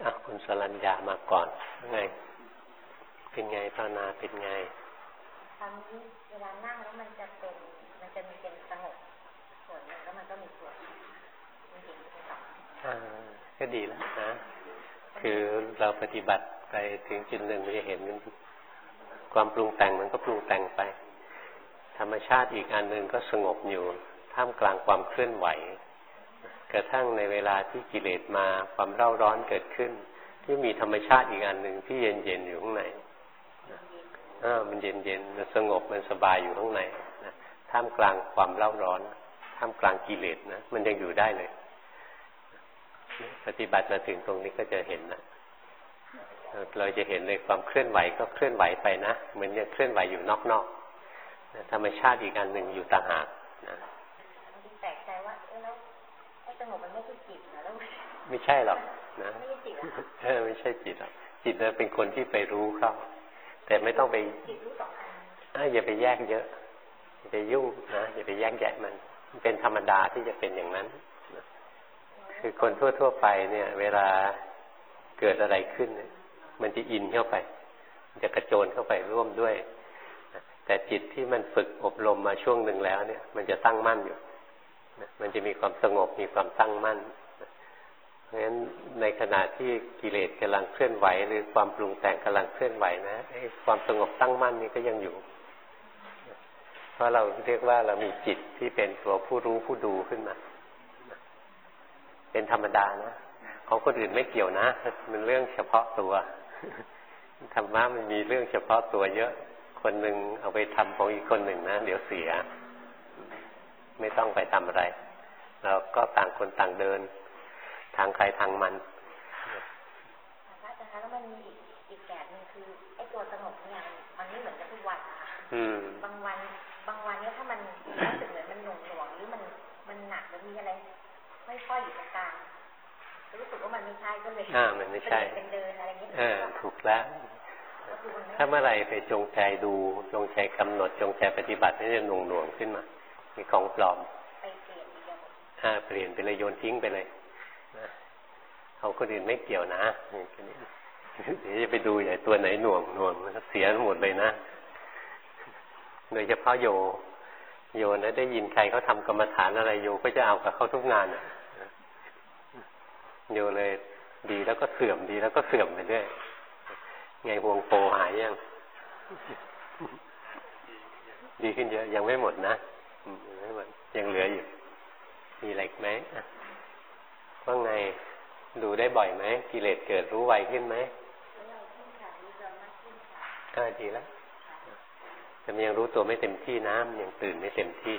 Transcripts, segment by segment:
คุณสรัญญามาก่อนไงเป็นไงภาวนาเป็นไงตอนนี้เวลานั่งแล้วมันจะมีเป็นสงบส่วนนึงแล้วมันก็มีส่วนจริงๆก็ดีแล้วนะคือเราปฏิบัติไปถึงจุดหนึ่งมันจะเห็นความปรุงแต่งมันก็ปรุงแต่งไปธรรมชาติอีกอันหนึ่งก็สงบอยู่ท่ามกลางความเคลื่อนไหวกระทั่งในเวลาที่กิเลสมาความเร่าร้อนเกิดขึ้นที่มีธรรมชาติอีกอันหนึ่งที่เย็นๆอยู่ข้างในมันเย็นๆมันสงบมันสบายอยู่ข้างในนะท่ามกลางความเร่าร้อนท่ามกลางกิเลสนะมันยังอยู่ได้เลยปฏิบัติมาถึงตรงนี้ก็จะเห็นนะเราจะเห็นเลยความเคลื่อนไหวก็เคลื่อนไหวไปนะเหมือนยังเคลื่อนไหวอยู่นอกๆธรรมชาติอีกอันหนึ่งอยู่ต่างหากนะแปลกใจว่าแล้วไอ้สงบมันไม่ใช่จิตนะแล้วไม่ใช่หรอกนะไม่ใช่จิตไม่ใช่จิตหรอกจิตเป็นคนที่ไปรู้เข้าแต่ไม่ต้องไปจิตรู้ต่ออันอย่าไปแยกเยอะอย่าไปยุ่งนะอย่าไปแยกแยะมันเป็นธรรมดาที่จะเป็นอย่างนั้นคือคนทั่วๆไปเนี่ยเวลาเกิดอะไรขึ้นมันจะอินเข้าไปมันจะกระโจนเข้าไปร่วมด้วยแต่จิตที่มันฝึกอบรมมาช่วงหนึ่งแล้วเนี่ยมันจะตั้งมั่นอยู่มันจะมีความสงบมีความตั้งมั่นเพราะฉะนั้นในขณะที่กิเลสกำลังเคลื่อนไหวหรือความปรุงแต่งกำลังเคลื่อนไหวนะความสงบตั้งมั่นนี่ก็ยังอยู่เพราะเราเรียกว่าเรามีจิตที่เป็นตัวผู้รู้ผู้ดูขึ้นมาเป็นธรรมดานะของคนอื่นไม่เกี่ยวนะมันเรื่องเฉพาะตัวธรรมะมันมีเรื่องเฉพาะตัวเยอะคนหนึ่งเอาไปทำของอีกคนหนึ่งนะเดี๋ยวเสียไม่ต้องไปทำอะไรเราก็ต่างคนต่างเดินทางใครทางมันอาจารย์คะแล้วมันมีอีกแบบนึงคือไอ้ตัวสงบเนี่ยมันไม่เหมือนกันทุกวันนะคะบางวันเนี่ยถ้ามันรู้สึกเหมือนมันหน่วงหรือมันหนักหรือมีอะไรไม่ค่อยอยู่ตรงกลางรู้สึกว่ามันไม่ใช่ก็เลยมันไม่ใช่เป็นเดินอะไรเงี้ยถูกแล้วถ้าเมื่อไหร่ไปจงใจดูจงใจกำหนดจงใจปฏิบัตินี่จะหน่วงขึ้นมามีของปลอมไปเปลี่ยนเไปเลยโยนทิ้งไปเลยเขาคนอื่นไม่เกี่ยวนะเดี๋ยวจะไปดูใหญ่ตัวไหนหน่วงมันเสียหมดเลยนะโดยเฉพาะโยนะได้ยินใครเขาทำกรรมฐานอะไรโยก็จะเอากับเขาทุกงานโยเลยดีแล้วก็เสื่อมดีแล้วก็เสื่อมไปเรื่อยไงห่วงโปหายยังดีขึ้นเยอะยังไม่หมดนะไม่หมดยังเหลืออยู่มีอะไรไหมว่าไงดูได้บ่อยไหมกิเลสเกิดรู้ไวขึ้นไหมดีแล้วแต่มันยังรู้ตัวไม่เต็มที่นะมันยังตื่นไม่เต็มที่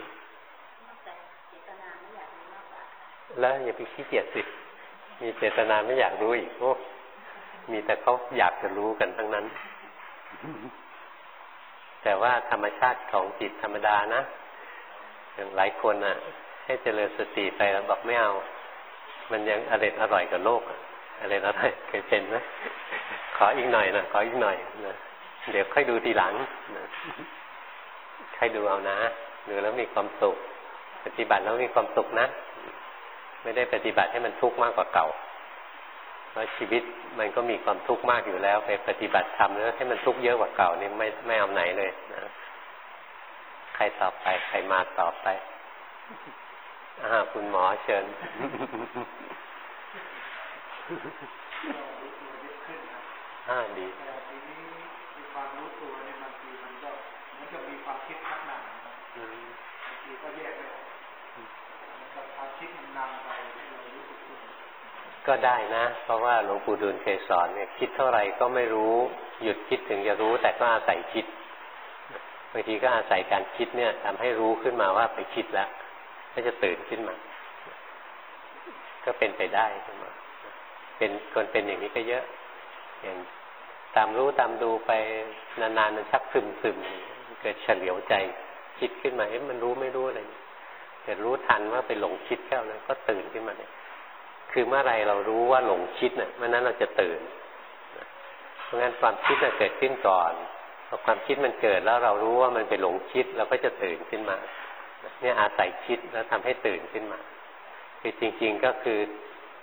แล้วอย่าไปขี้เกียจสิมีเจตนาไม่อยากรู้อีกโอ้มีแต่เขาอยากจะรู้กันทั้งนั้นแต่ว่าธรรมชาติของจิตธรรมดานะอย่างหลายคนให้เจริญสติไปแล้วบอกไม่เอามันยังอร่อยกับโลกอะไรเคยเป็นไหมขออีกหน่อยนะขออีกหน่อยนะเดี๋ยวค่อยดูทีหลังนะค่อยดูเอานะดูแล้วมีความสุขปฏิบัติแล้วมีความสุขนะไม่ได้ปฏิบัติให้มันทุกข์มากกว่าเก่าเพราะชีวิตมันก็มีความทุกข์มากอยู่แล้วไปปฏิบัติธรรมแล้วให้มันทุกข์เยอะกว่าเก่านี่ไม่เอาไหนเลยนะใครต่อไปใครมาต่อไปคุณหมอเชิญดีความรู้ตัวเนี่ยบางทีมันก็มันจะมีความคิดพักหนักบางทีก็แยกไม่ออกมันกับความคิดมันนำไปให้เรารู้สึกตัวก็ได้นะเพราะว่าหลวงปู่ดูลเคยสอนเนี่ยคิดเท่าไหร่ก็ไม่รู้หยุดคิดถึงจะรู้แต่ก็อาศัยคิดบางทีก็อาศัยการคิดเนี่ยทำให้รู้ขึ้นมาว่าไปคิดแล้วก็จะตื่นขึ้นมาก็เป็นไปได้ขึ้นมาเป็นคนเป็นอย่างนี้ก็เยอะอย่างตามรู้ตามดูไปนานๆมันชักซึมเกิดเฉลียวใจคิดขึ้นมามันรู้ไม่รู้อะไรเกิดรู้ทันว่าไปหลงคิดแค่นั้นก็ตื่นขึ้นมาเลยคือเมื่อไรเรารู้ว่าหลงคิดเนี่ยเมื่อนั้นเราจะตื่นเพราะงั้นความคิดเกิดขึ้นก่อนพอความคิดมันเกิดแล้วเรารู้ว่ามันไปหลงคิดเราก็จะตื่นขึ้นมาเนี่ยอาศัยคิดแล้วทำให้ตื่นขึ้นมาคือจริงๆก็คือ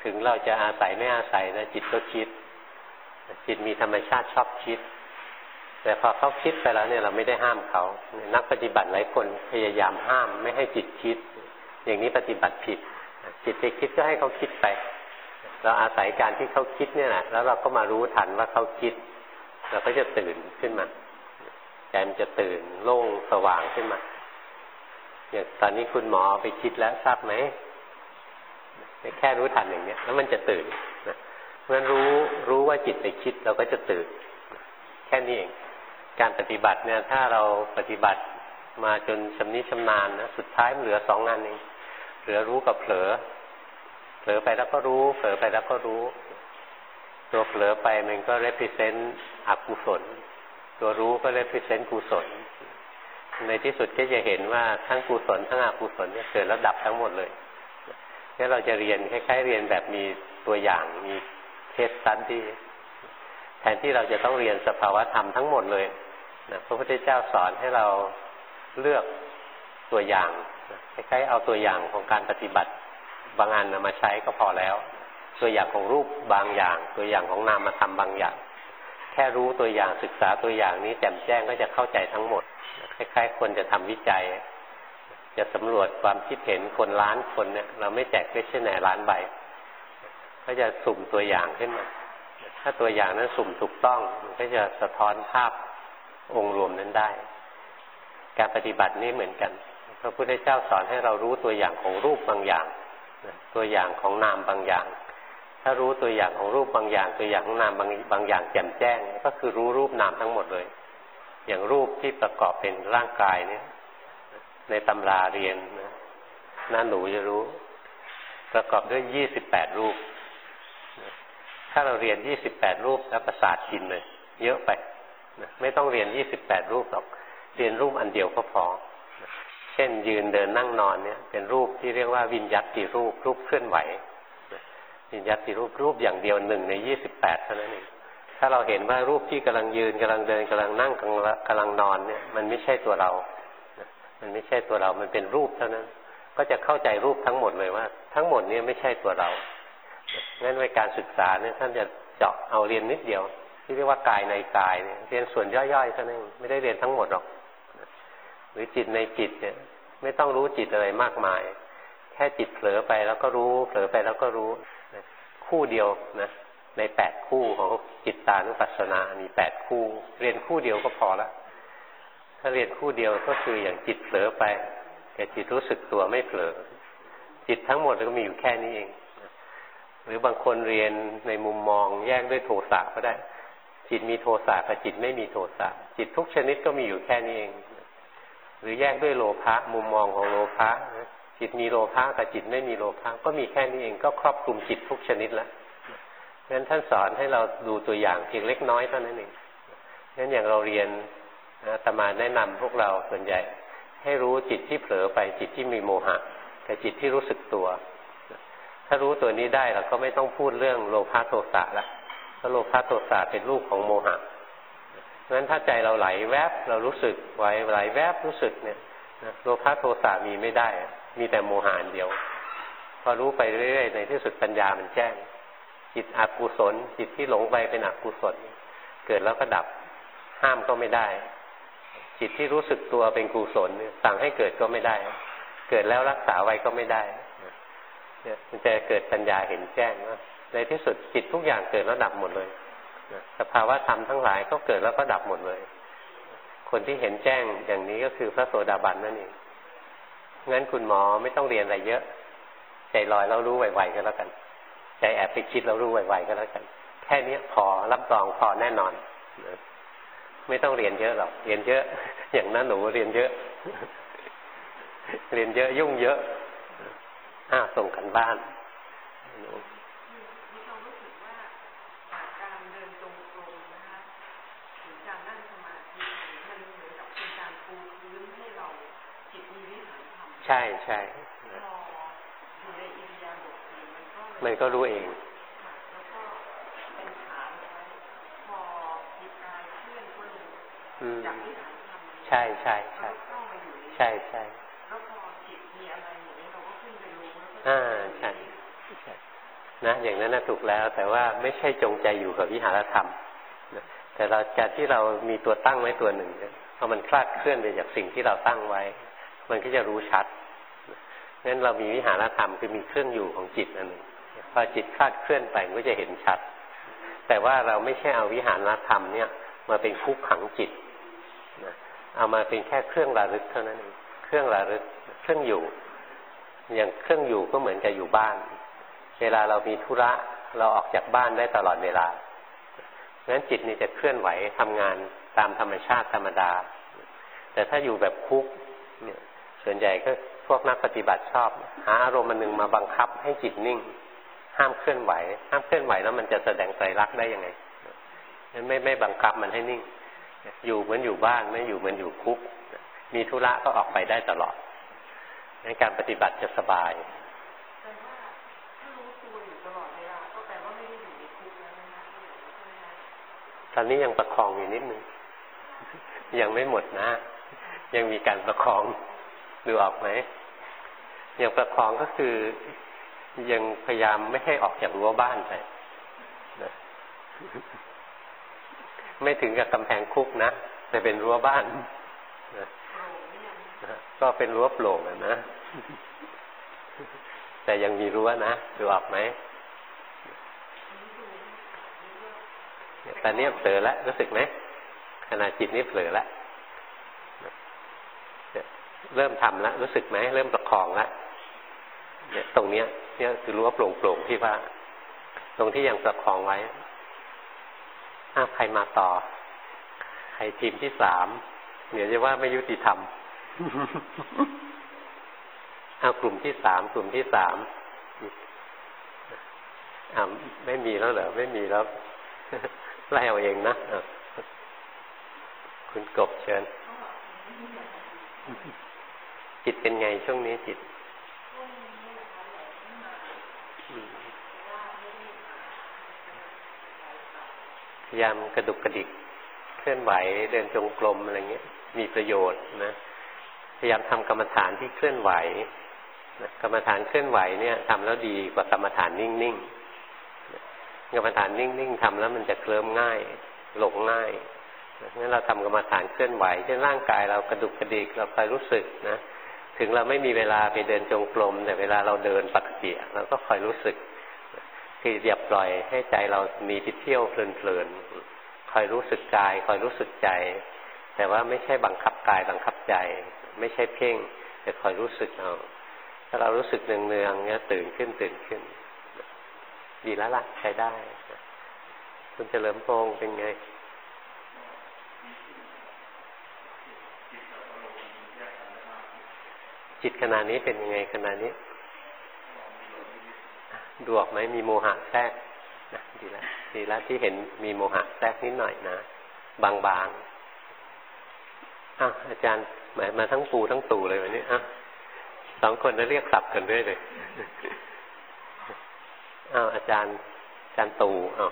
ถึงเราจะอาศัยไม่อาศัยนะจิตก็คิดจิตมีธรรมชาติชอบคิดแต่พอเขาคิดไปแล้วเนี่ยเราไม่ได้ห้ามเขานักปฏิบัติหลายคนพยายามห้ามไม่ให้จิตคิดอย่างนี้ปฏิบัติผิดจิตไปคิดก็ให้เขาคิดไปเราอาศัยการที่เขาคิดเนี่ยแหละแล้วเราก็มารู้ทันว่าเขาคิดเราก็จะตื่นขึ้นมาใจมันจะตื่นโล่งสว่างขึ้นมาอย่างตอนนี้คุณหมอไปคิดแล้วทราบไหมแค่รู้ทันอย่างเนี้ยแล้วมันจะตื่นนะเพราะฉะนั้นรู้ว่าจิตไปคิดเราก็จะตื่นแค่นี้เองการปฏิบัติเนี่ยถ้าเราปฏิบัติมาจนชำนิชำนาญนะสุดท้ายมันเหลือ2 งานเองเหลือรู้กับเผลอไปแล้วก็รู้เผลอไปแล้วก็รู้ตัวเผลอไปมันก็ represent อกุศลตัวรู้ก็ represent กุศลในที่สุดก็จะเห็นว่าทั้งกุศลทั้งอกุศลเนี่ยเกิดแล้วดับทั้งหมดเลยงั้นเราจะเรียนคล้ายๆเรียนแบบมีตัวอย่างมีเคสสตั๊ดดี้แทนที่เราจะต้องเรียนสภาวะธรรมทั้งหมดเลยนะพระพุทธเจ้าสอนให้เราเลือกตัวอย่างคล้ายๆเอาตัวอย่างของการปฏิบัติบางอันมาใช้ก็พอแล้วตัวอย่างของรูปบางอย่างตัวอย่างของนามธรรมบางอย่างแค่รู้ตัวอย่างศึกษาตัวอย่างนี้แจ่มแจ้งก็จะเข้าใจทั้งหมดคล้ายๆคนจะทำวิจัยจะสำรวจความคิดเห็นคนล้านคนเนี่ยเราไม่แจกquestionnaireล้านใบก็จะสุ่มตัวอย่างขึ้นมาถ้าตัวอย่างนั้นสุ่มถูกต้องมันก็จะสะท้อนภาพองค์รวมนั้นได้การปฏิบัตินี่เหมือนกันพระพุทธเจ้าสอนให้เรารู้ตัวอย่างของรูปบางอย่างตัวอย่างของนามบางอย่างถ้ารู้ตัวอย่างของรูปบางอย่างตัวอย่างของนามบางอย่างแจ่มแจ้งก็คือรู้รูปนามทั้งหมดเลยอย่างรูปที่ประกอบเป็นร่างกายเนี่ยในตำราเรียนนะน่าหนูจะรู้ประกอบด้วย28 รูปถ้าเราเรียน28 รูปแล้วประสาทกินเลยเยอะไปนะไม่ต้องเรียน28 รูปหรอกเรียนรูปอันเดียวก็พอนะเช่นยืนเดินนั่งนอนเนี่ยเป็นรูปที่เรียกว่าวิญญัติรูปเคลื่อนไหวนะวิญญัติรูปอย่างเดียว1 ใน 28เท่านั้นเองถ้าเราเห็นว่ารูปที่กำลังยืนกำลังเดินกำลังนั่งกำลังนอนเนี่ยมันไม่ใช่ตัวเรามันไม่ใช่ตัวเรามันเป็นรูปเท่านั้นก็จะเข้าใจรูปทั้งหมดเลยว่าทั้งหมดนี้ไม่ใช่ตัวเรางั้นในการศึกษาเนี่ยท่านจะเจาะเอาเรียนนิดเดียวที่เรียกว่ากายในกายเนี่ยเรียนส่วนย่อยๆเท่านั้นไม่ได้เรียนทั้งหมดหรอกหรือจิตในจิตเนี่ยไม่ต้องรู้จิตอะไรมากมายแค่จิตเผลอไปแล้วก็รู้เผลอไปแล้วก็รู้คู่เดียวนะใน8 คู่ของจิตตานุปัสสนามี8 คู่เรียนคู่เดียวก็พอละถ้าเรียนคู่เดียวก็คืออย่างจิตเผลอไปแต่จิตรู้สึกตัวไม่เผลอจิตทั้งหมดก็มีอยู่แค่นี้เองหรือบางคนเรียนในมุมมองแยกด้วยโทสะก็ได้จิตมีโทสะกับจิตไม่มีโทสะจิตทุกชนิดก็มีอยู่แค่นี้เองหรือแยกด้วยโลภะมุมมองของโลภะจิตมีโลภะกับจิตไม่มีโลภะก็มีแค่นี้เองก็ครอบคลุมจิตทุกชนิดแล้วงั้นท่านสอนให้เราดูตัวอย่างเพียงเล็กน้อยเท่านั้นเองงั้นอย่างเราเรียนอาตมาแนะนำพวกเราส่วนใหญ่ให้รู้จิตที่เผลอไปจิตที่มีโมหะกับจิตที่รู้สึกตัวถ้ารู้ตัวนี้ได้เราก็ไม่ต้องพูดเรื่องโลภะโทสะละเพราะโลภะโทสะเป็นรูปของโมหะงั้นถ้าใจเราไหลแวบเรารู้สึกไหลแวบรู้สึกเนี่ยโลภะโทสะมีไม่ได้มีแต่โมหะเดียวพอรู้ไปเรื่อยๆในที่สุดปัญญามันแจ้งจิตอกุศลจิตที่หลงไปเป็นอกุศลเกิดแล้วก็ดับห้ามก็ไม่ได้จิตที่รู้สึกตัวเป็นกุศลสั่งให้เกิดก็ไม่ได้เกิดแล้วรักษาไว้ก็ไม่ได้มันจะเกิดปัญญาเห็นแจ้งว่าในที่สุดจิตทุกอย่างเกิดแล้วดับหมดเลยสภาวะธรรมทั้งหลายก็เกิดแล้วก็ดับหมดเลยคนที่เห็นแจ้งอย่างนี้ก็คือพระโสดาบันนั่นเองงั้นคุณหมอไม่ต้องเรียนอะไรเยอะใจลอยแล้วรู้ไวๆก็แล้วกันใจแอบไปคิดแล้วรู้ไวๆก็แล้วกันแค่นี้พอรับรองพอแน่นอนไม่ต้องเรียนเยอะหรอกเรียนเยอะอย่างนั้นหนูเรียนเยอะเรียนเยอะยุ่งเยอะส่งกันบ้านมีความรู้สึกว่าการเดินตรงๆนะคะถึงการนั่งสมาธิมันเหมือนกับเป็นการปูพื้นให้เราจิตมีวิหารธรรมใช่ใช่พออยู่ในอิริยาบถมันก็รู้เองแล้วก็เป็นฐานไว้พอจิตกายเคลื่อนก็รู้จากวิหารธรรมใช่ใช่ใช่ใช่ใช่แล้วพอจิตมีอะไรอย่างนี้เราก็ขึ้นไปรู้ใช่ใช่นะอย่างนั้นน่ะถูกแล้วแต่ว่าไม่ใช่จงใจอยู่กับวิหารธรรมนะแต่เราการที่เรามีตัวตั้งไว้ตัวหนึ่งเนี่ยพอมันคลาดเคลื่อนไปจากสิ่งที่เราตั้งไว้มันก็จะรู้ชัดงั้นเรามีวิหารธรรมคือมีเครื่องอยู่ของจิตอันหนึ่งพอจิตคลาดเคลื่อนไปมันก็จะเห็นชัดแต่ว่าเราไม่ใช่เอาวิหารธรรมเนี่ยมาเป็นคุกขังจิตนะเอามาเป็นแค่เครื่องระลึกเท่านั้นเองเครื่องระลึกเครื่องอยู่อย่างเครื่องอยู่ก็เหมือนกับอยู่บ้านเวลาเรามีธุระเราออกจากบ้านได้ตลอดเวลางั้นจิตนี่จะเคลื่อนไหวทำงานตามธรรมชาติธรรมดาแต่ถ้าอยู่แบบคุกเนี่ยส่วนใหญ่ก็พวกนักปฏิบัติชอบหาอารมณ์หนึ่งมาบังคับให้จิตนิ่งห้ามเคลื่อนไหวห้ามเคลื่อนไหวแล้วมันจะแสดงไตรลักษณ์ได้ยังไงงั้นไม่บังคับมันให้นิ่งอยู่เหมือนอยู่บ้านไม่อยู่เหมือนอยู่คุกมีธุระก็ออกไปได้ตลอดงั้นการปฏิบัติจะสบายแต่ว่าถ้ารู้ตัวอยู่ตลอดเวลาก็แปลว่าไม่ได้อยู่ในคุกแล้วนะคะตอนนี้ยังประคองอยู่นิดนึงยังไม่หมดนะยังมีการประคองดูออกไหมยังประคองก็คือยังพยายามไม่ให้ออกจากรั้วบ้านไปนะไม่ถึงกับกำแพงคุกนะแต่เป็นรั้วบ้านนะก็เป็นรั้วโปร่งนะแต่ยังมีรั้วนะดูออกไหมตอนนี้เผลอแล้วรู้สึกไหมขณะจิตนี้เผลอแล้วเริ่มทำแล้วรู้สึกไหมเริ่มประคองแล้วเนี่ยตรงเนี้ยเนี่ยคือรั้วโปร่งๆที่ว่าตรงที่ยังประคองไว้ใครมาต่อใครทีมที่3เดี๋ยวจะว่าไม่ยุติธรรมกลุ่มที่3กลุ่มที่3ไม่มีแล้วเหรอไม่มีแล้วไล่เอาเองนะคุณกบเชิญจิตเป็นไงช่วงนี้จิตพยายามกระดุกกระดิกเคลื่อนไหวเดินจงกรมอะไรเงี้ยมีประโยชน์นะพยายามทำกรรมฐานที่เคลื่อนไหวนะกรรมฐานเคลื่อนไหวเนี่ยทำแล้วดีกว่ากรรมฐานนิ่งๆกรรมฐานนิ่งๆทำแล้วมันจะเคลิ้มง่ายหลงง่ายงั้นเราทำกรรมฐานเคลื่อนไหวเช่นร่างกายเรากระดุกกระดิกเราคอยรู้สึกนะถึงเราไม่มีเวลาไปเดินจงกรมแต่เวลาเราเดินปกติเราก็คอยรู้สึกคืออย่าปล่อยให้ใจเรามีที่เที่ยวเพลินๆคอยรู้สึกกายคอยรู้สึกใจแต่ว่าไม่ใช่บังคับกายบังคับใจไม่ใช่เพ่งแต่คอยรู้สึกเอาถ้าเรารู้สึกเนืองๆเนี่ยตื่นขึ้นดีแล้วล่ะใช้ได้คุณเฉลิมพงษ์เป็นไงจิตขณะนี้เป็นยังไงขณะนี้ดูออกไหมมีโมหะแทรกนะดีแล้วที่เห็นมีโมหะแทรกนิดหน่อยนะบางๆอาจารย์หมายมาทั้งปูทั้งตู่เลยวันนี้2 คนจะเรียกศัพท์กันด้วยเลยอาจารย์ตู่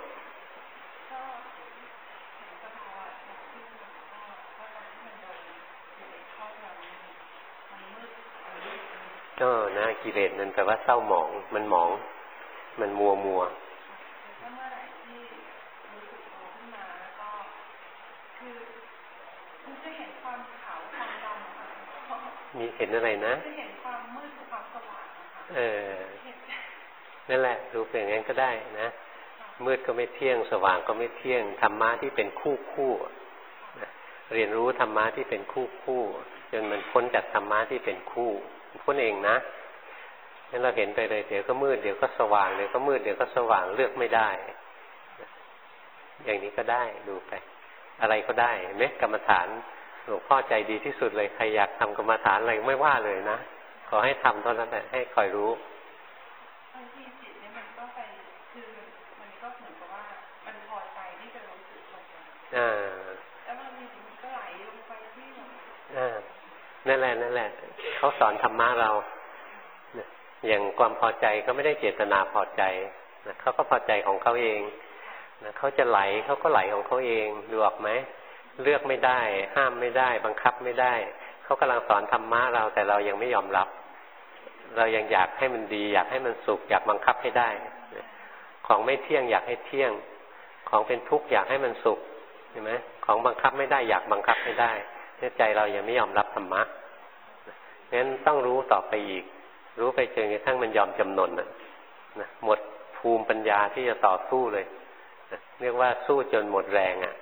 นะกิเลสนั่นแปลว่าเศร้าหมองมันหมองมันมัวเมื่อไหร่ที่รู้สึกโตขึ้นมาแล้วก็คือมันจะเห็นความขาวความดำค่ะมีเห็นอะไรนะจะเห็นความมืดกับความสว่างค่ะนั่นแหละดูเป็นอย่างนั้นก็ได้นะมืดก็ไม่เที่ยงสว่างก็ไม่เที่ยงธรรมะที่เป็นคู่เรียนรู้ธรรมะที่เป็นคู่จนมันพ้นจากธรรมะที่เป็นคู่พ้นเองนะงั้นเราเห็นไปเลยเดี๋ยวก็มืดเดี๋ยวก็สว่างเดี๋ยวก็มืดเดี๋ยวก็สว่างเลือกไม่ได้อย่างนี้ก็ได้ดูไปอะไรก็ได้เห็นไหมกรรมฐานหลวงพ่อใจดีที่สุดเลยใครอยากทำกรรมฐานอะไรไม่ว่าเลยนะขอให้ทำเท่านั้นแหละให้คอยรู้บางทีจิตเนี่ยมันก็ไปคือมันก็เหมือนกับว่ามันพอใจที่จะรู้สึกตรงนั้นแล้วบางทีมันก็ไหลลงไปที่นั่นแหละเขาสอนธรรมะเราอย่างความพอใจก็ไม่ได้เจตนาพอใจนะเขาก็พอใจของเขาเองนะเขาจะไหลเขาก็ไหลของเขาเองดูออกไหมเลือกไม่ได้ห้ามไม่ได้บังคับไม่ได้เขากำลังสอนธรรมะเราแต่เรายังไม่ยอมรับเรายังอยากให้มันดีอยากให้มันสุขอยากบังคับให้ได้ของไม่เที่ยงอยากให้เที่ยงของเป็นทุกข์อยากให้มันสุขเห็นไหมของบังคับไม่ได้อยากบังคับไม่ได้เนี่ยใจเรายังไม่ยอมรับธรรมะงั้นต้องรู้ต่อไปอีกรู้ไปจนกระทั่งมันยอมจำนนนะหมดภูมิปัญญาที่จะต่อสู้เลยเรียกว่าสู้จนหมดแรงอ่ะ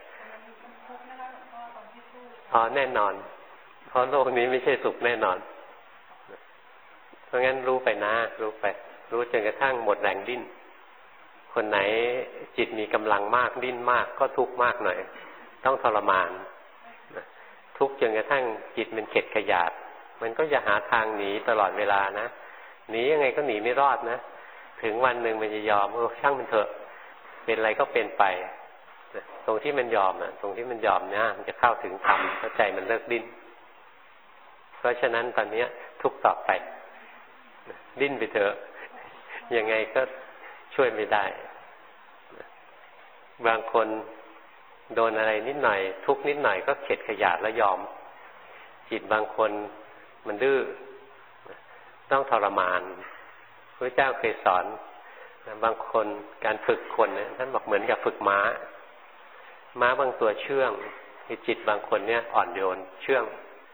อ๋อแน่นอนเพราะโลกนี้ไม่ใช่สุขแน่นอนเพราะงั้นรู้ไปนะรู้ไปรู้จนกระทั่งหมดแรงดิ้นคนไหนจิตมีกำลังมากดิ้นมากก็ทุกข์มากหน่อยต้องทรมานทุกข์จนกระทั่งจิตมันเข็ดขยาดมันก็จะหาทางหนีตลอดเวลานะหนียังไงก็หนีไม่รอดนะถึงวันหนึ่งมันจะยอมช่างมันเถอะเป็นอะไรก็เป็นไปตรงที่มันยอมตรงที่มันยอมเนี่ยมันจะเข้าถึงธรรมเพราะใจมันเลิกดิ้นเพราะฉะนั้นตอนนี้ทุกข์ต่อไปดิ้นไปเถอะยังไงก็ช่วยไม่ได้บางคนโดนอะไรนิดหน่อยทุกข์นิดหน่อยก็เข็ดขยาดแล้วยอมจิตบางคนมันดื้อต้องทรมานพระเจ้าเคยสอนบางคนการฝึกคนเนี่ยท่านบอกเหมือนกับฝึกม้าบางตัวเชื่องจิตบางคนเนี่ยอ่อนโยนเชื่อง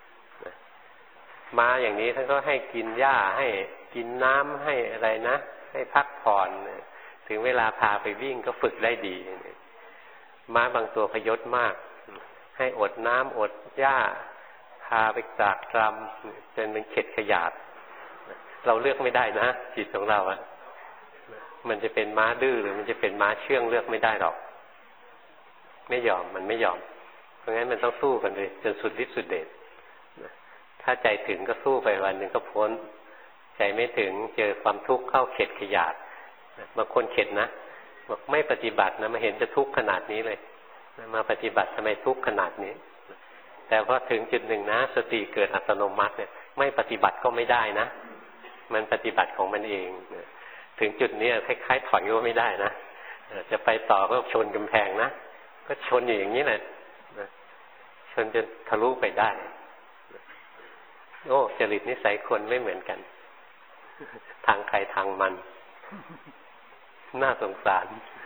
ม้าอย่างนี้ท่านก็ให้กินหญ้าให้กินน้ำให้อะไรนะให้พักผ่อนถึงเวลาพาไปวิ่งก็ฝึกได้ดีม้าบางตัวพยศมากให้อดน้ำอดหญ้าพาไปจากตรำจนมันเข็ดขยาดเราเลือกไม่ได้นะจิตของเราอะมันจะเป็นม้าดื้อหรือมันจะเป็นม้าเชื่องเลือกไม่ได้หรอกไม่ยอมมันไม่ยอมเพราะงั้นมันต้องสู้กันเลยจนสุดฤทธิ์สุดเดชถ้าใจถึงก็สู้ไปวันหนึ่งก็พ้นใจไม่ถึงเจอความทุกข์เข้าเข็ดขยาดบางคนเข็ดนะบอกไม่ปฏิบัตินะมาเห็นจะทุกข์ขนาดนี้เลยมาปฏิบัติทำไมทุกข์ขนาดนี้แต่พอถึงจุดหนึ่งนะสติเกิดอัตโนมัติเนี่ยไม่ปฏิบัติก็ไม่ได้นะมันปฏิบัติของมันเองถึงจุดนี้คล้ายๆถอยก็ไม่ได้นะจะไปต่อก็ชนกำแพงนะก็ชนอยู่อย่างนี้แหละชนจนทะลุไปได้โอ้จริตนิสัยคนไม่เหมือนกันทางใครทางมันน่าสงสาร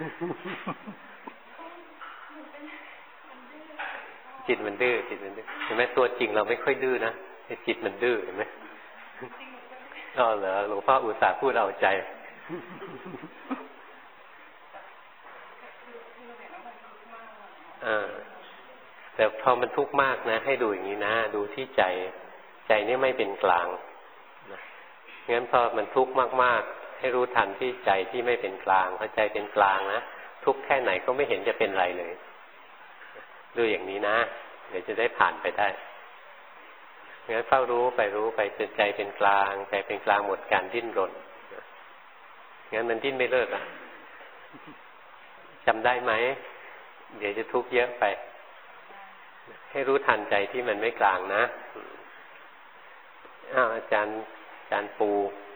จิตมันดื้อจิตมันดื้อเห็นไหมตัวจริงเราไม่ค่อยดื้อนะจิตมันดื้อเห็นไหมก็เหรอหลวงพ่ออุตส่าห์พูดเอาใจแต่พอมันทุกข์มากนะให้ดูอย่างนี้นะดูที่ใจนี่ไม่เป็นกลางงั้นพอมันทุกข์มากๆให้รู้ทันที่ใจที่ไม่เป็นกลางพอใจเป็นกลางนะทุกข์แค่ไหนก็ไม่เห็นจะเป็นไรเลยดูอย่างนี้นะเดี๋ยวจะได้ผ่านไปได้งั้นเฝ้ารู้ไปจนใจเป็นกลางใจเป็นกลางหมดการดิ้นรนงั้นมันดิ้นไม่เลิกจำได้ไหมเดี๋ยวจะทุกข์เยอะไปให้รู้ทันใจที่มันไม่กลางนะอาจารย์ปู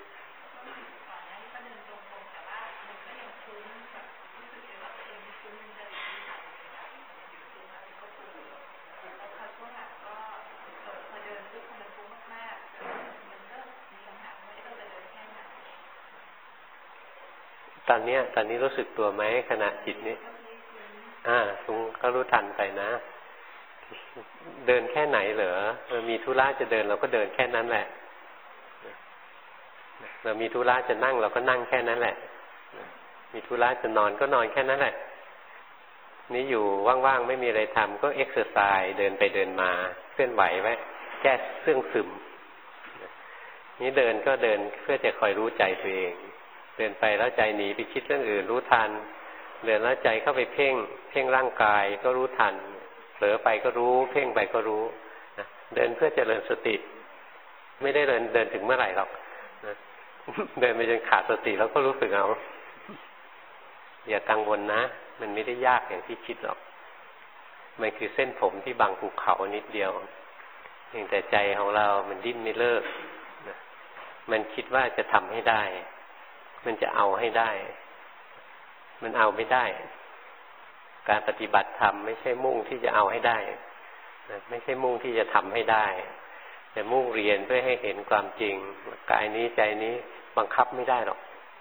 ตอนนี้รู้สึกตัวไหมขณะจิตนี้ตรงก็รู้ทันไปนะเดินแค่ไหนเหรอมีธุระจะเดินเราก็เดินแค่นั้นแหละเรามีธุระจะนั่งเราก็นั่งแค่นั้นแหละมีธุระจะนอนก็นอนแค่นั้นแหละนี่อยู่ว่างๆไม่มีอะไรทำก็เอ็กซ์ไซส์เดินไปเดินมาเคลื่อนไหวไว้แก้เครื่องซึมนี่เดินก็เดินเพื่อจะคอยรู้ใจตัวเองเดินไปแล้วใจหนีไปคิดเรื่องอื่นรู้ทันเดินแล้วใจเข้าไปเพ่งร่างกายก็รู้ทันเผลอไปก็รู้เพ่งไปก็รู้เดินเพื่อเจริญสติไม่ได้เดินถึงเมื่อไหร่หรอกเดินไปจนขาดสติแล้วก็รู้สึกเอาอย่ากังวลนะมันไม่ได้ยากอย่างที่คิดหรอกมันคือเส้นผมที่บังภูเขานิดเดียวเพียงแต่ใจของเรามันดิ้นไม่เลิกมันคิดว่าจะทำให้ได้มันจะเอาให้ได้มันเอาไม่ได้การปฏิบัติธรรมไม่ใช่มุ่งที่จะเอาให้ได้ไม่ใช่มุ่งที่จะทำให้ได้แต่มุ่งเรียนเพื่อให้เห็นความจริงกายนี้ใจนี้บังคับไม่ได้หรอก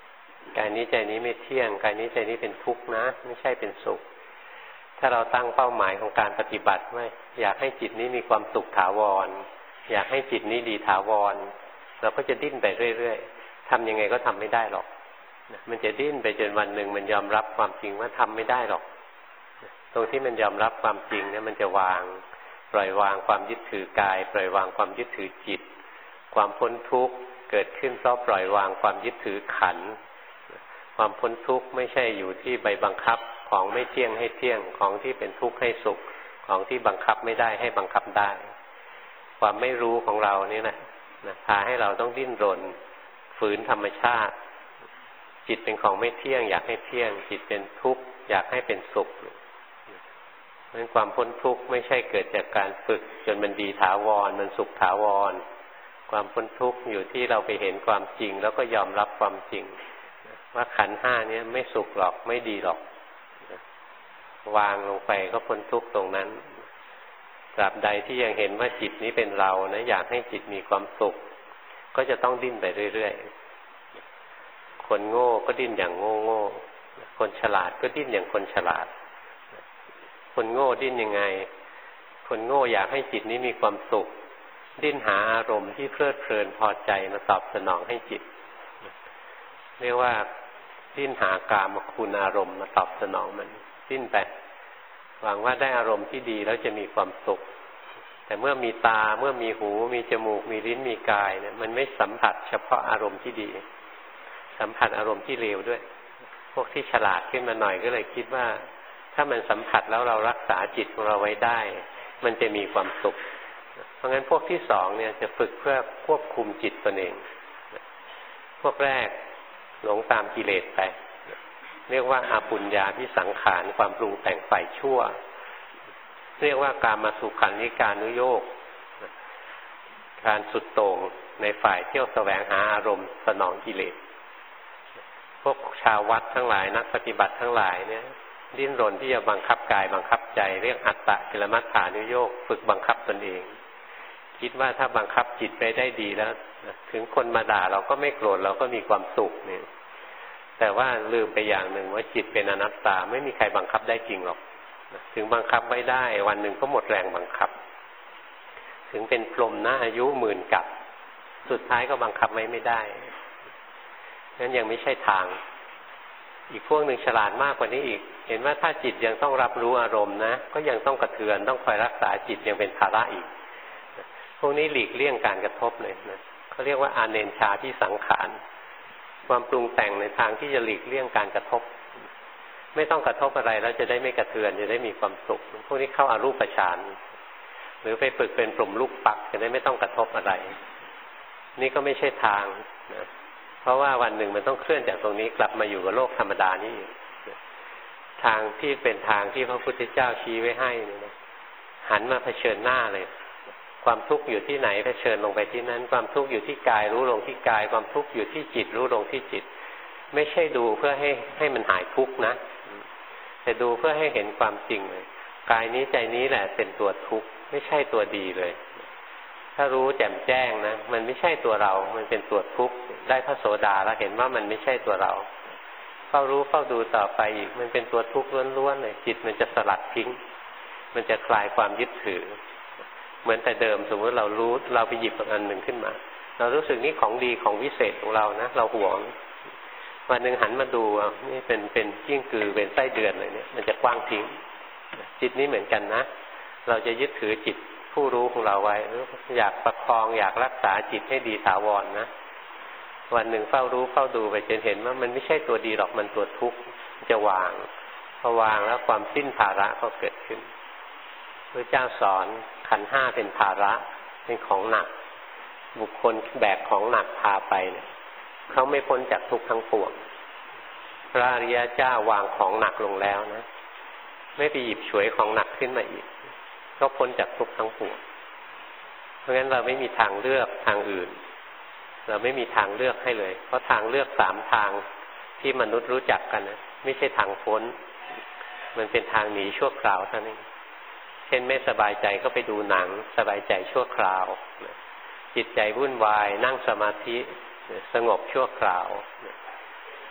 กายนี้ใจนี้ไม่เที่ยงกายนี้ใจนี้เป็นทุกข์นะไม่ใช่เป็นสุขถ้าเราตั้งเป้าหมายของการปฏิบัติว่าอยากให้จิตนี้มีความสุขถาวรอยากให้จิตนี้ดีถาวรเราก็จะดิ้นไปเรื่อยๆทำยังไงก็ทำไม่ได้หรอกมันจะดิ้นไปจนวันหนึ่งมันยอมรับความจริงว่าทำไม่ได้หรอกตรงที่มันยอมรับความจริงเนี่ยมันจะวางปล่อยวางความยึดถือกายปล่อยวางความยึดถือจิตความพ้นทุกข์เกิดขึ้นเพราะปล่อยวางความยึดถือขันธ์ความพ้นทุกข์ไม่ใช่อยู่ที่ใบบังคับของไม่เที่ยงให้เที่ยงของที่เป็นทุกข์ให้สุขของที่บังคับไม่ได้ให้บังคับได้ความไม่รู้ของเรานี่แหละพาให้เราต้องดิ้นรนฝืนธรรมชาติจิตเป็นของไม่เที่ยงอยากให้เที่ยงจิตเป็นทุกข์อยากให้เป็นสุขเพราะฉะนั้นความพ้นทุกข์ไม่ใช่เกิดจากการฝึกจนมันดีถาวรมันสุขถาวรความพ้นทุกข์อยู่ที่เราไปเห็นความจริงแล้วก็ยอมรับความจริงว่าขันธ์ห้านี้ไม่สุขหรอกไม่ดีหรอกวางลงไปก็พ้นทุกข์ตรงนั้นตราบใดที่ยังเห็นว่าจิตนี้เป็นเรานะอยากให้จิตมีความสุขก็จะต้องดิ้นไปเรื่อยๆคนโง่ก็ดิ้นอย่างโง่ๆคนฉลาดก็ดิ้นอย่างคนฉลาดคนโง่ดิ้นยังไงคนโง่อยากให้จิตนี้มีความสุขดิ้นหาอารมณ์ที่เพลิดเพลินพอใจมาตอบสนองให้จิตเรียกว่าดิ้นหากามคุณอารมณ์มาตอบสนองมันดิ้นไปหวังว่าได้อารมณ์ที่ดีแล้วจะมีความสุขแต่เมื่อมีตาเมื่อมีหูมีจมูกมีลิ้นมีกายเนี่ยมันไม่สัมผัสเฉพาะอารมณ์ที่ดีสัมผัสอารมณ์ที่เลวด้วยพวกที่ฉลาดขึ้นมาหน่อยก็เลยคิดว่าถ้ามันสัมผัสแล้วเรารักษาจิตของเราไว้ได้มันจะมีความสุขเพราะงั้นพวกที่สองเนี่ยจะฝึกเพื่อควบคุมจิตตนเองพวกแรกหลงตามกิเลสไปเรียกว่าอาปุญญาพิสังขารความปรุงแต่งฝ่ายชั่วเรียกว่ากามสุขันธิการนุโยคการสุดโต่งในฝ่ายเที่ยวแสวงหาอารมณ์สนองกิเลสพวกชาววัดทั้งหลายนักปฏิบัติทั้งหลายเนี่ยดิ้นรนที่จะบังคับกายบังคับใจเรียกอัตตะกิลมัฏฐานุโยคฝึกบังคับตนเองคิดว่าถ้าบังคับจิตไปได้ดีแล้วถึงคนมาด่าเราก็ไม่โกรธเราก็มีความสุขเนี่ยแต่ว่าลืมไปอย่างหนึ่งว่าจิตเป็นอนัตตาไม่มีใครบังคับได้จริงหรอกถึงบังคับไว้ได้วันหนึ่งก็หมดแรงบังคับถึงเป็นพรหมนะอายุหมื่นกับสุดท้ายก็บังคับไว้ไม่ได้นั้นยังไม่ใช่ทางอีกพวกหนึ่งฉลาดมากกว่านี้อีกเห็นว่าถ้าจิตยังต้องรับรู้อารมณ์นะก็ยังต้องกระเทือนต้องคอยรักษาจิตยังเป็นภาระอีกพวกนี้หลีกเลี่ยงการกระทบเลยนะเขาเรียกว่าอาเนญชาที่สังขารความปรุงแต่งในทางที่จะหลีกเลี่ยงการกระทบไม่ต้องกระทบอะไรแล้วจะได้ไม่กระเทือนจะได้มีความสุขพวกนี้เข้าอารูปฌานหรือไปฝึกเป็นพรหมลูกปักจะได้ไม่ต้องกระทบอะไรนี่ก็ไม่ใช่ทางนะเพราะว่าวันหนึ่งมันต้องเคลื่อนจากตรงนี้กลับมาอยู่กับโลกธรรมดานี่ทางที่เป็นทางที่พระพุทธเจ้าชี้ไว้ให้นี่นะหันมาเผชิญหน้าเลยความทุกข์อยู่ที่ไหนเผชิญลงไปที่นั้นความทุกข์อยู่ที่กายรู้ลงที่กายความทุกข์อยู่ที่จิตรู้ลงที่จิตไม่ใช่ดูเพื่อให้มันหายทุกข์นะแต่ดูเพื่อให้เห็นความจริงเลยกายนี้ใจนี้แหละเป็นตัวทุกข์ไม่ใช่ตัวดีเลยถ้ารู้แจ่มแจ้งนะมันไม่ใช่ตัวเรามันเป็นตัวทุกข์ได้พระโสดาแล้วเห็นว่ามันไม่ใช่ตัวเราเฝ้ารู้เฝ้าดูต่อไปอีกมันเป็นตัวทุกข์ล้วนๆเลยจิตมันจะสลัดทิ้งมันจะคลายความยึดถือเหมือนแต่เดิมสมมติเรารู้เราไปหยิบอันหนึ่งขึ้นมาเรารู้สึกนี่ของดีของวิเศษของเรานะเราหวงวันหนึ่งหันมาดูนี่เป็นกิ้งกือเป็นไส้เดือนอะไรเนี่ยมันจะกว้างทิ้งจิตนี้เหมือนกันนะเราจะยึดถือจิตผู้รู้ของเราไว้อยากประคองอยากรักษาจิตให้ดีถาวรนะวันหนึ่งเฝ้ารู้เฝ้าดูไปจนเห็นว่ามันไม่ใช่ตัวดีหรอกมันตัวทุกข์จะวางพอวางแล้วความสิ้นภาระก็เกิดขึ้นพระเจ้าสอนขันธ์ห้าเป็นภาระเป็นของหนักบุคคลแบกของหนักพาไปเนี่ยเขาไม่พ้นจากทุกข์ทั้งปวงพระอริยเจ้าวางของหนักลงแล้วนะไม่ไปหยิบฉวยของหนักขึ้นมาอีกก็พ้นจากทุกข์ทั้งปวงเพราะงั้นเราไม่มีทางเลือกทางอื่นเราไม่มีทางเลือกให้เลยเพราะทางเลือกสามทางที่มนุษย์รู้จักกันนะไม่ใช่ทางพ้นมันเป็นทางหนีชั่วคราวเท่านั้นเช่นไม่สบายใจก็ไปดูหนังสบายใจชั่วคราวจิตใจวุ่นวายนั่งสมาธิสงบชั่วคราว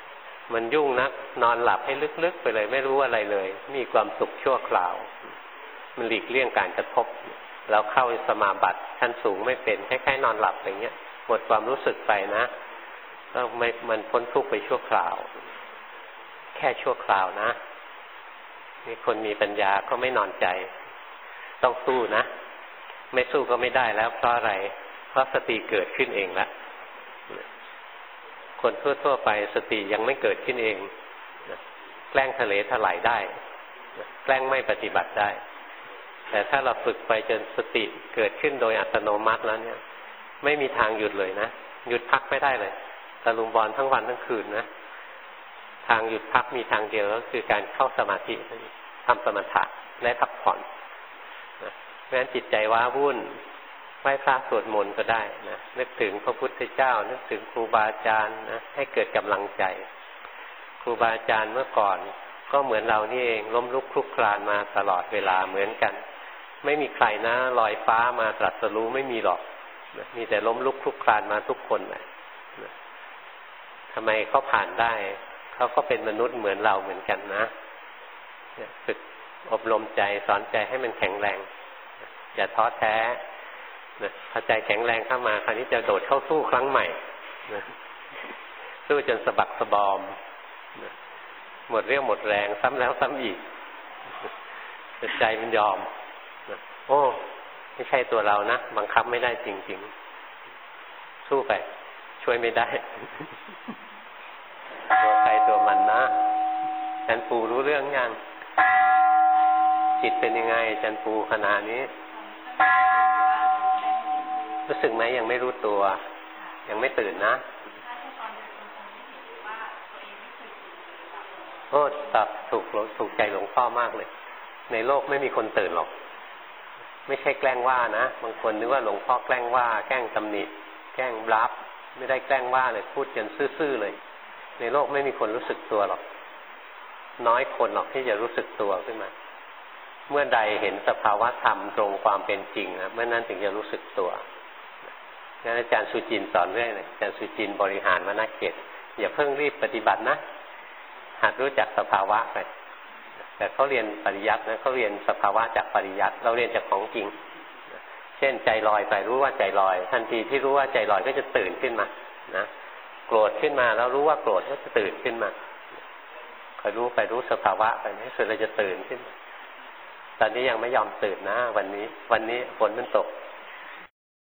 มันยุ่งนักนอนหลับให้ลึกๆไปเลยไม่รู้อะไรเลยมีความสุขชั่วคราวมันหลีกเลี่ยงการกระทบเราเข้าสมาบัติชั้นสูงไม่เป็นคล้ายๆนอนหลับอย่างเงี้ยหมดความรู้สึกไปนะก็ไม่มันพ้นทุกข์ไปชั่วคราวแค่ชั่วคราวนะนี่คนมีปัญญาก็ไม่นอนใจต้องสู้นะไม่สู้ก็ไม่ได้แล้วเพราะอะไรเพราะสติเกิดขึ้นเองแล้วคนทั่วๆไปสติยังไม่เกิดขึ้นเองแกล้งทะเลถลายได้แกล้งไม่ปฏิบัติได้แต่ถ้าเราฝึกไปจนสติเกิดขึ้นโดยอัตโนมัติแล้วเนี่ยไม่มีทางหยุดเลยนะหยุดพักไม่ได้เลยตะลุมบอลทั้งวันทั้งคืนนะทางหยุดพักมีทางเดียวก็คือการเข้าสมาธิทำสมถะและพักผ่อนเพราะฉะนั้นจิตใจว้าวุ่นไหว้พระสวดมนต์ก็ได้นะนึกถึงพระพุทธเจ้านึกถึงครูบาอาจารย์นะให้เกิดกำลังใจครูบาอาจารย์เมื่อก่อนก็เหมือนเรานี่เองล้มลุกคลุกคลานมาตลอดเวลาเหมือนกันไม่มีใครนะลอยฟ้ามาตรัสรู้ไม่มีหรอกนะมีแต่ล้มลุกคลุกคลานมาทุกคนนะทำไมเขาผ่านได้เขาก็เป็นมนุษย์เหมือนเราเหมือนกันนะฝึกอบรมใจสอนใจให้มันแข็งแรงอย่าท้อแท้พอใจแข็งแรงเข้ามาคราวนี้จะโดดเข้าสู้ครั้งใหม่สู้จนสะบักสะบอมหมดเรี่ยวหมดแรงซ้ำแล้วซ้ำอีกใจมันยอมโอ้ไม่ใช่ตัวเรานะบังคับไม่ได้จริงๆสู้ไปช่วยไม่ได้ตัวใครตัวมันนะอาจารย์ปูรู้เรื่องยังจิตเป็นยังไงอาจารย์ปูขณะนี้รู้สึกไหมยังไม่รู้ตัวยังไม่ตื่นนะโอ้ตับถูกใจหลวงพ่อมากเลยในโลกไม่มีคนตื่นหรอกไม่ใช่แกล้งว่านะบางคนนึกว่าหลวงพ่อแกล้งว่าแกล้งตำหนิแกล้งบลัฟไม่ได้แกล้งว่าเลยพูดจนซื่อๆเลยในโลกไม่มีคนรู้สึกตัวหรอกน้อยคนหรอกที่จะรู้สึกตัวขึ้นมาเมื่อใดเห็นสภาวะธรรมตรงความเป็นจริงนะเมื่อนั้นถึงจะรู้สึกตัวงั้นอาจารย์สุจินสอนเรื่อยเลยอาจารย์สุจินบริหารมนเขตอย่าเพิ่งรีบปฏิบัตินะหัดรู้จักสภาวะไปแต่เขาเรียนปริยัตินะเขาเรียนสภาวะจากปริยัติเราเรียนจากของจริงเช่นใจลอยไปรู้ว่าใจลอยทันทีที่รู้ว่าใจลอยก็จะตื่นขึ้นมานะโกรธขึ้นมาแล้วรู้ว่าโกรธก็จะตื่นขึ้นมาคอยรู้ไปรู้สภาวะไปให้สุดเราจะตื่นขึ้นตอนนี้ยังไม่ยอมตื่นนะวันนี้ฝนมันตก